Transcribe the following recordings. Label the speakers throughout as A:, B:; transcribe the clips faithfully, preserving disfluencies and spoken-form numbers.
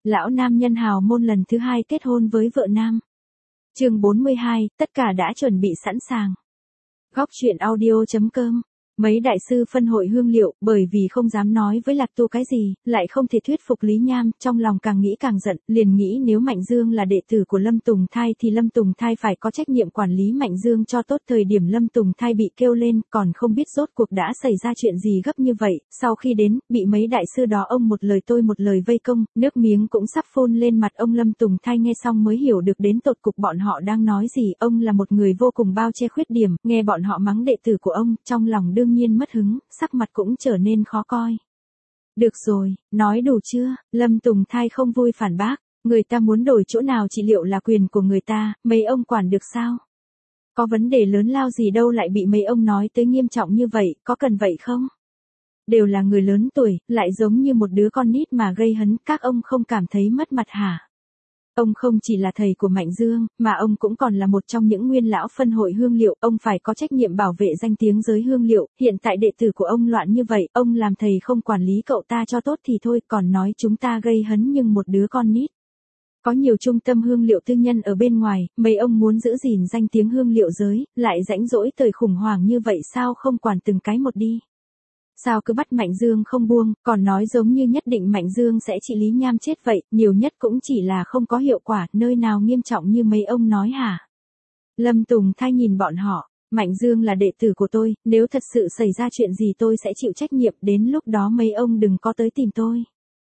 A: Lão nam nhân hào môn lần thứ hai kết hôn với vợ nam. Chương bốn mươi hai, tất cả đã chuẩn bị sẵn sàng. Góc truyện audio chấm com. Mấy đại sư phân hội hương liệu, bởi vì không dám nói với Lạc Tu cái gì, lại không thể thuyết phục Lý Nham, trong lòng càng nghĩ càng giận, liền nghĩ nếu Mạnh Dương là đệ tử của Lâm Tùng Thai thì Lâm Tùng Thai phải có trách nhiệm quản lý Mạnh Dương cho tốt. Thời điểm Lâm Tùng Thai bị kêu lên, còn không biết rốt cuộc đã xảy ra chuyện gì gấp như vậy, sau khi đến, bị mấy đại sư đó ông một lời tôi một lời vây công, nước miếng cũng sắp phun lên mặt ông. Lâm Tùng Thai nghe xong mới hiểu được đến tột cục bọn họ đang nói gì. Ông là một người vô cùng bao che khuyết điểm, nghe bọn họ mắng đệ tử của ông, trong lòng đương nhiên mất hứng, sắc mặt cũng trở nên khó coi. Được rồi, nói đủ chưa? Lâm Tùng Thai không vui phản bác, người ta muốn đổi chỗ nào trị liệu là quyền của người ta, mấy ông quản được sao? Có vấn đề lớn lao gì đâu lại bị mấy ông nói tới nghiêm trọng như vậy, có cần vậy không? Đều là người lớn tuổi, lại giống như một đứa con nít mà gây hấn, các ông không cảm thấy mất mặt hả? Ông không chỉ là thầy của Mạnh Dương, mà ông cũng còn là một trong những nguyên lão phân hội hương liệu, ông phải có trách nhiệm bảo vệ danh tiếng giới hương liệu, hiện tại đệ tử của ông loạn như vậy, ông làm thầy không quản lý cậu ta cho tốt thì thôi, còn nói chúng ta gây hấn nhưng một đứa con nít. Có nhiều trung tâm hương liệu tư nhân ở bên ngoài, mấy ông muốn giữ gìn danh tiếng hương liệu giới, lại rãnh rỗi thời khủng hoảng như vậy sao không quản từng cái một đi. Sao cứ bắt Mạnh Dương không buông, còn nói giống như nhất định Mạnh Dương sẽ trị Lý Nham chết vậy, nhiều nhất cũng chỉ là không có hiệu quả, nơi nào nghiêm trọng như mấy ông nói hả? Lâm Tùng Thai nhìn bọn họ, Mạnh Dương là đệ tử của tôi, nếu thật sự xảy ra chuyện gì tôi sẽ chịu trách nhiệm, đến lúc đó mấy ông đừng có tới tìm tôi.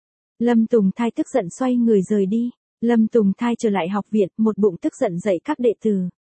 A: Lâm Tùng Thai tức giận xoay người rời đi, Lâm Tùng Thai trở lại học viện, một bụng tức giận dạy các đệ tử.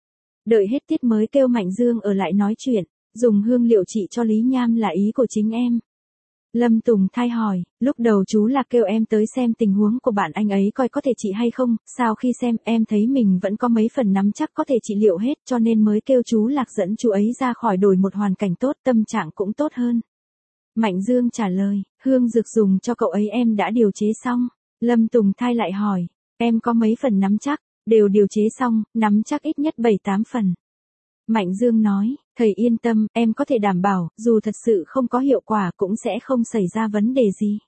A: Đợi hết tiết mới kêu Mạnh Dương ở lại nói chuyện. Dùng hương liệu trị cho Lý Nham là ý của chính em. Lâm Tùng Thai hỏi, lúc đầu chú là kêu em tới xem tình huống của bạn anh ấy coi có thể trị hay không, sau khi xem em thấy mình vẫn có mấy phần nắm chắc có thể trị liệu hết cho nên mới kêu chú Lạc dẫn chú ấy ra khỏi đổi một hoàn cảnh tốt, tâm trạng cũng tốt hơn. Mạnh Dương trả lời, hương dược dùng cho cậu ấy em đã điều chế xong. Lâm Tùng Thai lại hỏi, em có mấy phần nắm chắc, đều điều chế xong, nắm chắc ít nhất bảy tám phần. Mạnh Dương nói, thầy yên tâm, em có thể đảm bảo, dù thật sự không có hiệu quả cũng sẽ không xảy ra vấn đề gì.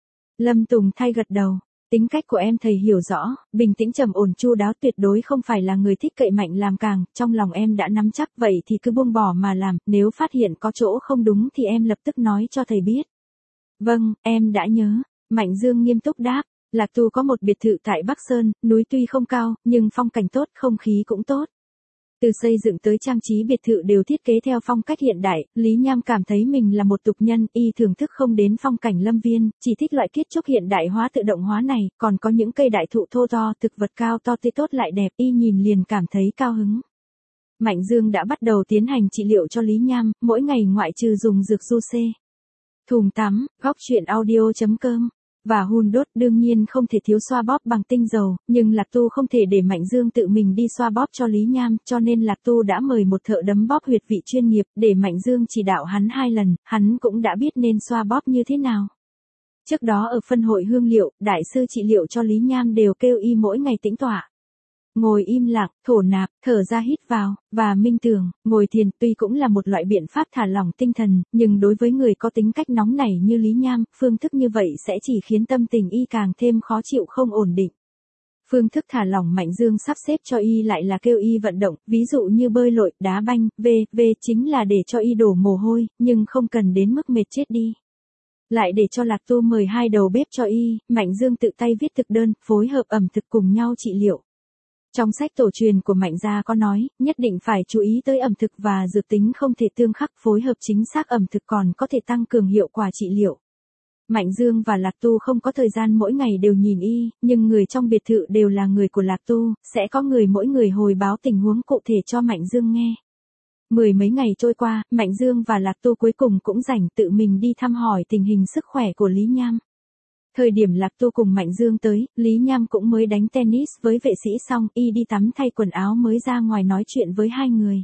A: Lâm Tùng Thai gật đầu, tính cách của em thầy hiểu rõ, bình tĩnh trầm ổn chu đáo, tuyệt đối không phải là người thích cậy mạnh làm càng, trong lòng em đã nắm chắc, vậy thì cứ buông bỏ mà làm, nếu phát hiện có chỗ không đúng thì em lập tức nói cho thầy biết. Vâng, em đã nhớ. Mạnh Dương nghiêm túc đáp, Lạc Tu có một biệt thự tại Bắc Sơn, núi tuy không cao, nhưng phong cảnh tốt, không khí cũng tốt. Từ xây dựng tới trang trí biệt thự đều thiết kế theo phong cách hiện đại, Lý Nham cảm thấy mình là một tục nhân, y thưởng thức không đến phong cảnh lâm viên, chỉ thích loại kiến trúc hiện đại hóa tự động hóa này, còn có những cây đại thụ thô to, thực vật cao to tươi tốt lại đẹp, y nhìn liền cảm thấy cao hứng. Mạnh Dương đã bắt đầu tiến hành trị liệu cho Lý Nham, mỗi ngày ngoại trừ dùng dược du xê. Thùng tắm, góc truyện audio chấm com. Và hun đốt đương nhiên không thể thiếu xoa bóp bằng tinh dầu, nhưng Lạc Tu không thể để Mạnh Dương tự mình đi xoa bóp cho Lý Nham, cho nên Lạc Tu đã mời một thợ đấm bóp huyệt vị chuyên nghiệp, để Mạnh Dương chỉ đạo hắn hai lần, hắn cũng đã biết nên xoa bóp như thế nào. Trước đó ở phân hội hương liệu, đại sư trị liệu cho Lý Nham đều kêu y mỗi ngày tĩnh tọa. Ngồi im lặng, thổ nạp, thở ra hít vào, và minh tưởng, ngồi thiền tuy cũng là một loại biện pháp thả lỏng tinh thần, nhưng đối với người có tính cách nóng nảy như Lý Nham, phương thức như vậy sẽ chỉ khiến tâm tình y càng thêm khó chịu không ổn định. Phương thức thả lỏng Mạnh Dương sắp xếp cho y lại là kêu y vận động, ví dụ như bơi lội, đá banh, vân vân chính là để cho y đổ mồ hôi, nhưng không cần đến mức mệt chết đi. Lại để cho Lạc Tu mời hai đầu bếp cho y, Mạnh Dương tự tay viết thực đơn, phối hợp ẩm thực cùng nhau trị liệu. Trong sách tổ truyền của Mạnh gia có nói, nhất định phải chú ý tới ẩm thực và dược tính không thể tương khắc, phối hợp chính xác ẩm thực còn có thể tăng cường hiệu quả trị liệu. Mạnh Dương và Lạc Tu không có thời gian mỗi ngày đều nhìn y, nhưng người trong biệt thự đều là người của Lạc Tu, sẽ có người mỗi người hồi báo tình huống cụ thể cho Mạnh Dương nghe. Mười mấy ngày trôi qua, Mạnh Dương và Lạc Tu cuối cùng cũng rảnh tự mình đi thăm hỏi tình hình sức khỏe của Lý Nham. Thời điểm Lạc Tu cùng Mạnh Dương tới, Lý Nham cũng mới đánh tennis với vệ sĩ xong, y đi tắm thay quần áo mới ra ngoài nói chuyện với hai người.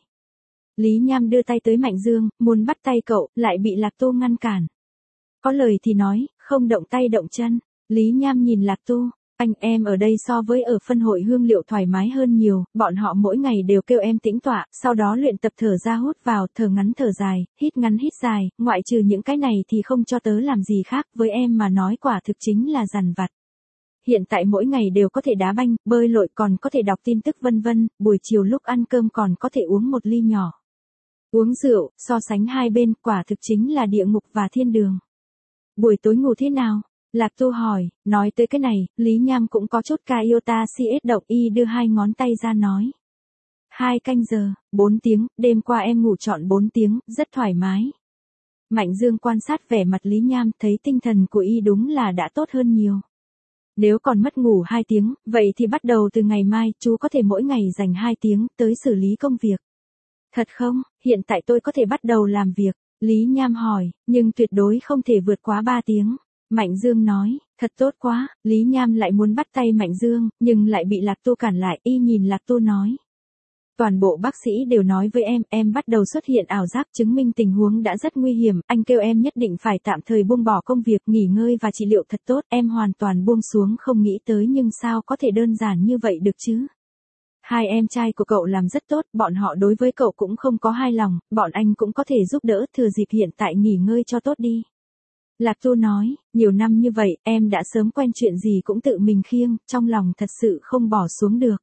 A: Lý Nham đưa tay tới Mạnh Dương, muốn bắt tay cậu, lại bị Lạc Tu ngăn cản. Có lời thì nói, không động tay động chân. Lý Nham nhìn Lạc Tu, anh em ở đây so với ở phân hội hương liệu thoải mái hơn nhiều, bọn họ mỗi ngày đều kêu em tĩnh tọa, sau đó luyện tập thở ra hút vào, thở ngắn thở dài, hít ngắn hít dài, ngoại trừ những cái này thì không cho tớ làm gì khác, với em mà nói quả thực chính là dằn vặt. hiện tại mỗi ngày đều có thể đá banh, bơi lội còn có thể đọc tin tức vân vân, buổi chiều lúc ăn cơm còn có thể uống một ly nhỏ. Uống rượu, so sánh hai bên quả thực chính là địa ngục và thiên đường. Buổi tối ngủ thế nào? Lạc Tu hỏi, nói tới cái này, Lý Nham cũng có chút ca iota cs động y đưa hai ngón tay ra nói. Hai canh giờ, bốn tiếng, đêm qua em ngủ trọn bốn tiếng, rất thoải mái. Mạnh Dương quan sát vẻ mặt Lý Nham thấy tinh thần của y đúng là đã tốt hơn nhiều. Nếu còn mất ngủ hai tiếng, vậy thì bắt đầu từ ngày mai chú có thể mỗi ngày dành hai tiếng tới xử lý công việc. Thật không, hiện tại tôi có thể bắt đầu làm việc, Lý Nham hỏi, nhưng tuyệt đối không thể vượt quá ba tiếng. Mạnh Dương nói, thật tốt quá, Lý Nham lại muốn bắt tay Mạnh Dương, nhưng lại bị Lạc Tu cản lại, y nhìn Lạc Tu nói. Toàn bộ bác sĩ đều nói với em, em bắt đầu xuất hiện ảo giác chứng minh tình huống đã rất nguy hiểm, anh kêu em nhất định phải tạm thời buông bỏ công việc, nghỉ ngơi và trị liệu thật tốt, em hoàn toàn buông xuống không nghĩ tới nhưng sao có thể đơn giản như vậy được chứ. Hai em trai của cậu làm rất tốt, bọn họ đối với cậu cũng không có hai lòng, bọn anh cũng có thể giúp đỡ, thừa dịp hiện tại nghỉ ngơi cho tốt đi. Lạc Tu nói, nhiều năm như vậy, em đã sớm quen chuyện gì cũng tự mình khiêng, trong lòng thật sự không bỏ xuống được.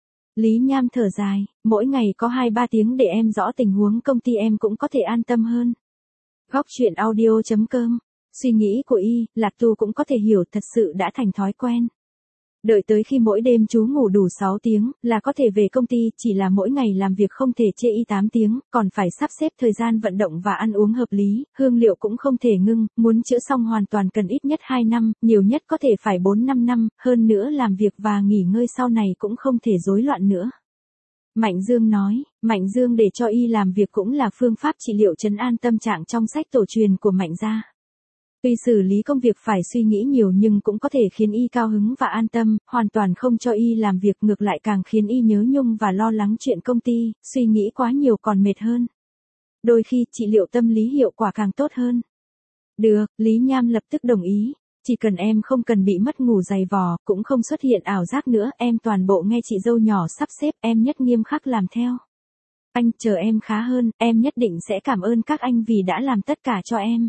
A: Lý Nham thở dài, mỗi ngày có hai ba tiếng để em rõ tình huống công ty em cũng có thể an tâm hơn. Góc truyện audio chấm com, suy nghĩ của y, Lạc Tu cũng có thể hiểu thật sự đã thành thói quen. Đợi tới khi mỗi đêm chú ngủ đủ sáu tiếng, là có thể về công ty, chỉ là mỗi ngày làm việc không thể chê y tám tiếng, còn phải sắp xếp thời gian vận động và ăn uống hợp lý, hương liệu cũng không thể ngưng, muốn chữa xong hoàn toàn cần ít nhất hai năm, nhiều nhất có thể phải bốn năm năm, hơn nữa làm việc và nghỉ ngơi sau này cũng không thể rối loạn nữa. Mạnh Dương nói, Mạnh Dương để cho y làm việc cũng là phương pháp trị liệu trấn an tâm trạng trong sách tổ truyền của Mạnh gia. Tuy xử lý công việc phải suy nghĩ nhiều nhưng cũng có thể khiến y cao hứng và an tâm, hoàn toàn không cho y làm việc ngược lại càng khiến y nhớ nhung và lo lắng chuyện công ty, suy nghĩ quá nhiều còn mệt hơn. Đôi khi trị liệu tâm lý hiệu quả càng tốt hơn. Được, Lý Nham lập tức đồng ý, chỉ cần em không cần bị mất ngủ dày vò, cũng không xuất hiện ảo giác nữa, em toàn bộ nghe chị dâu nhỏ sắp xếp, em nhất nghiêm khắc làm theo. Anh chờ em khá hơn, em nhất định sẽ cảm ơn các anh vì đã làm tất cả cho em.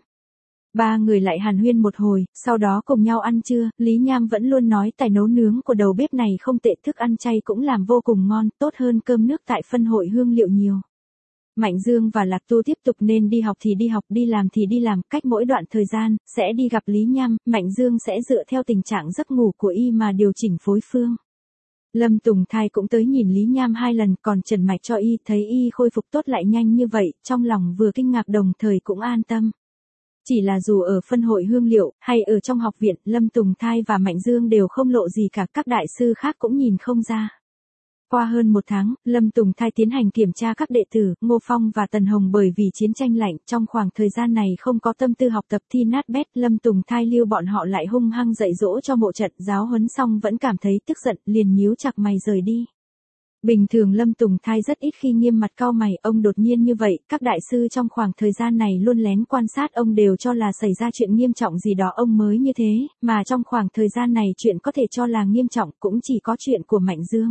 A: Ba người lại hàn huyên một hồi, sau đó cùng nhau ăn trưa, Lý Nham vẫn luôn nói tài nấu nướng của đầu bếp này không tệ, thức ăn chay cũng làm vô cùng ngon, tốt hơn cơm nước tại phân hội hương liệu nhiều. Mạnh Dương và Lạc Tu tiếp tục nên đi học thì đi học, đi làm thì đi làm, cách mỗi đoạn thời gian, sẽ đi gặp Lý Nham, Mạnh Dương sẽ dựa theo tình trạng giấc ngủ của y mà điều chỉnh phối phương. Lâm Tùng Thai cũng tới nhìn Lý Nham hai lần, còn trần mạch cho y, thấy y khôi phục tốt lại nhanh như vậy, trong lòng vừa kinh ngạc đồng thời cũng an tâm. Chỉ là dù ở phân hội hương liệu, hay ở trong học viện, Lâm Tùng Thai và Mạnh Dương đều không lộ gì cả, các đại sư khác cũng nhìn không ra. Qua hơn một tháng, Lâm Tùng Thai tiến hành kiểm tra các đệ tử, Ngô Phong và Tần Hồng bởi vì chiến tranh lạnh, trong khoảng thời gian này không có tâm tư học tập thi nát bét, Lâm Tùng Thai lưu bọn họ lại hung hăng dạy dỗ cho mộ trận, giáo huấn xong vẫn cảm thấy tức giận, liền nhíu chặt mày rời đi. Bình thường Lâm Tùng Thai rất ít khi nghiêm mặt cau mày, ông đột nhiên như vậy, các đại sư trong khoảng thời gian này luôn lén quan sát ông đều cho là xảy ra chuyện nghiêm trọng gì đó ông mới như thế, mà trong khoảng thời gian này chuyện có thể cho là nghiêm trọng cũng chỉ có chuyện của Mạnh Dương.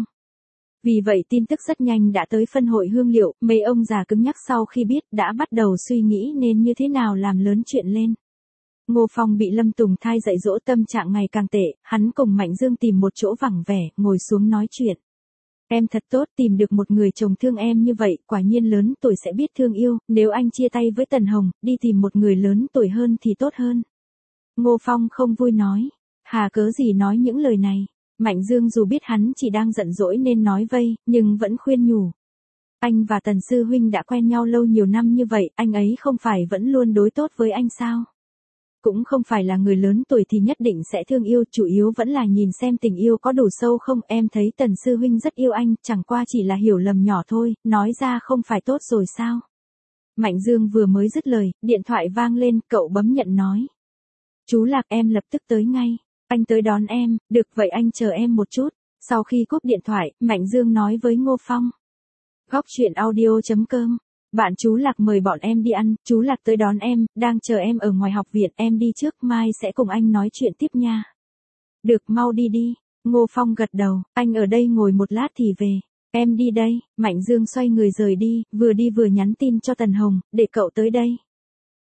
A: Vì vậy tin tức rất nhanh đã tới phân hội hương liệu, mấy ông già cứng nhắc sau khi biết đã bắt đầu suy nghĩ nên như thế nào làm lớn chuyện lên. Ngô Phong bị Lâm Tùng Thai dạy dỗ tâm trạng ngày càng tệ, hắn cùng Mạnh Dương tìm một chỗ vắng vẻ, ngồi xuống nói chuyện. Em thật tốt, tìm được một người chồng thương em như vậy, quả nhiên lớn tuổi sẽ biết thương yêu, nếu anh chia tay với Tần Hồng, đi tìm một người lớn tuổi hơn thì tốt hơn. Ngô Phong không vui nói, hà cớ gì nói những lời này. Mạnh Dương dù biết hắn chỉ đang giận dỗi nên nói vây, nhưng vẫn khuyên nhủ. Anh và Tần Sư Huynh đã quen nhau lâu nhiều năm như vậy, anh ấy không phải vẫn luôn đối tốt với anh sao? Cũng không phải là người lớn tuổi thì nhất định sẽ thương yêu, chủ yếu vẫn là nhìn xem tình yêu có đủ sâu không, em thấy Tần Sư Huynh rất yêu anh, chẳng qua chỉ là hiểu lầm nhỏ thôi, nói ra không phải tốt rồi sao? Mạnh Dương vừa mới dứt lời, điện thoại vang lên, cậu bấm nhận nói. Chú Lạc, em lập tức tới ngay. Anh tới đón em, được vậy anh chờ em một chút. Sau khi cúp điện thoại, Mạnh Dương nói với Ngô Phong. Góc truyện audio chấm com. Bạn chú Lạc mời bọn em đi ăn, chú Lạc tới đón em, đang chờ em ở ngoài học viện, em đi trước, mai sẽ cùng anh nói chuyện tiếp nha. Được, mau đi đi. Ngô Phong gật đầu, anh ở đây ngồi một lát thì về. Em đi đây. Mạnh Dương xoay người rời đi, vừa đi vừa nhắn tin cho Tần Hồng, để cậu tới đây.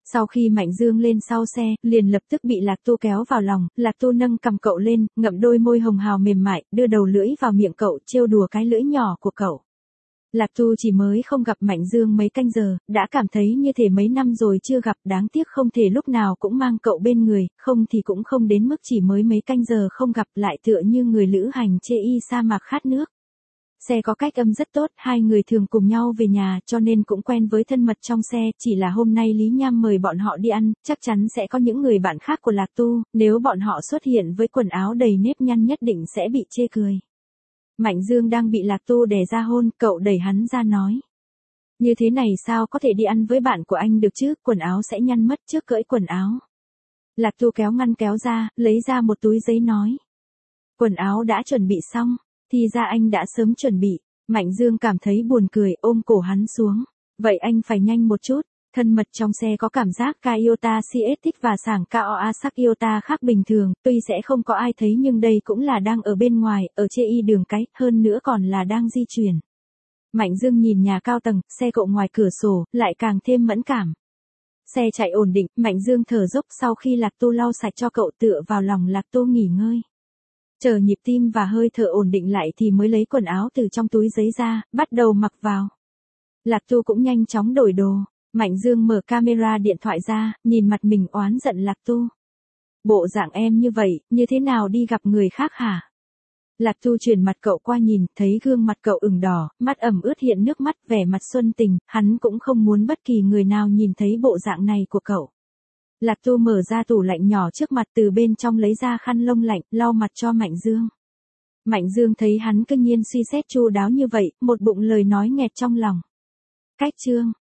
A: Sau khi Mạnh Dương lên sau xe, liền lập tức bị Lạc Tu kéo vào lòng, Lạc Tu nâng cầm cậu lên, ngậm đôi môi hồng hào mềm mại, đưa đầu lưỡi vào miệng cậu, trêu đùa cái lưỡi nhỏ của cậu. Lạc Tu chỉ mới không gặp Mạnh Dương mấy canh giờ, đã cảm thấy như thể mấy năm rồi chưa gặp, đáng tiếc không thể lúc nào cũng mang cậu bên người, không thì cũng không đến mức chỉ mới mấy canh giờ không gặp, lại tựa như người lữ hành chê y sa mạc khát nước. Xe có cách âm rất tốt, hai người thường cùng nhau về nhà cho nên cũng quen với thân mật trong xe, chỉ là hôm nay Lý Nham mời bọn họ đi ăn, chắc chắn sẽ có những người bạn khác của Lạc Tu, nếu bọn họ xuất hiện với quần áo đầy nếp nhăn nhất định sẽ bị chê cười. Mạnh Dương đang bị Lạc Tu đè ra hôn, cậu đẩy hắn ra nói. Như thế này sao có thể đi ăn với bạn của anh được chứ, quần áo sẽ nhăn mất, trước cởi quần áo. Lạc Tu kéo ngăn kéo ra, lấy ra một túi giấy nói. Quần áo đã chuẩn bị xong, thì ra anh đã sớm chuẩn bị. Mạnh Dương cảm thấy buồn cười, ôm cổ hắn xuống. Vậy anh phải nhanh một chút. Thân mật trong xe có cảm giác ca Iota xê ét thích và sảng ca o a sắc Iota khác bình thường, tuy sẽ không có ai thấy nhưng đây cũng là đang ở bên ngoài, ở chê y đường cái, hơn nữa còn là đang di chuyển. Mạnh Dương nhìn nhà cao tầng, xe cộ ngoài cửa sổ, lại càng thêm mẫn cảm. Xe chạy ổn định, Mạnh Dương thở dốc sau khi Lạc Tu lau sạch cho cậu, tựa vào lòng Lạc Tu nghỉ ngơi. Chờ nhịp tim và hơi thở ổn định lại thì mới lấy quần áo từ trong túi giấy ra, bắt đầu mặc vào. Lạc Tu cũng nhanh chóng đổi đồ. Mạnh Dương mở camera điện thoại ra, nhìn mặt mình oán giận Lạc Tu. Bộ dạng em như vậy, như thế nào đi gặp người khác hả? Lạc Tu chuyển mặt cậu qua nhìn, thấy gương mặt cậu ửng đỏ, mắt ẩm ướt hiện nước mắt, vẻ mặt xuân tình, hắn cũng không muốn bất kỳ người nào nhìn thấy bộ dạng này của cậu. Lạc Tu mở ra tủ lạnh nhỏ trước mặt, từ bên trong lấy ra khăn lông lạnh, lau mặt cho Mạnh Dương. Mạnh Dương thấy hắn kinh nhiên suy xét chu đáo như vậy, một bụng lời nói nghẹt trong lòng. Cách chương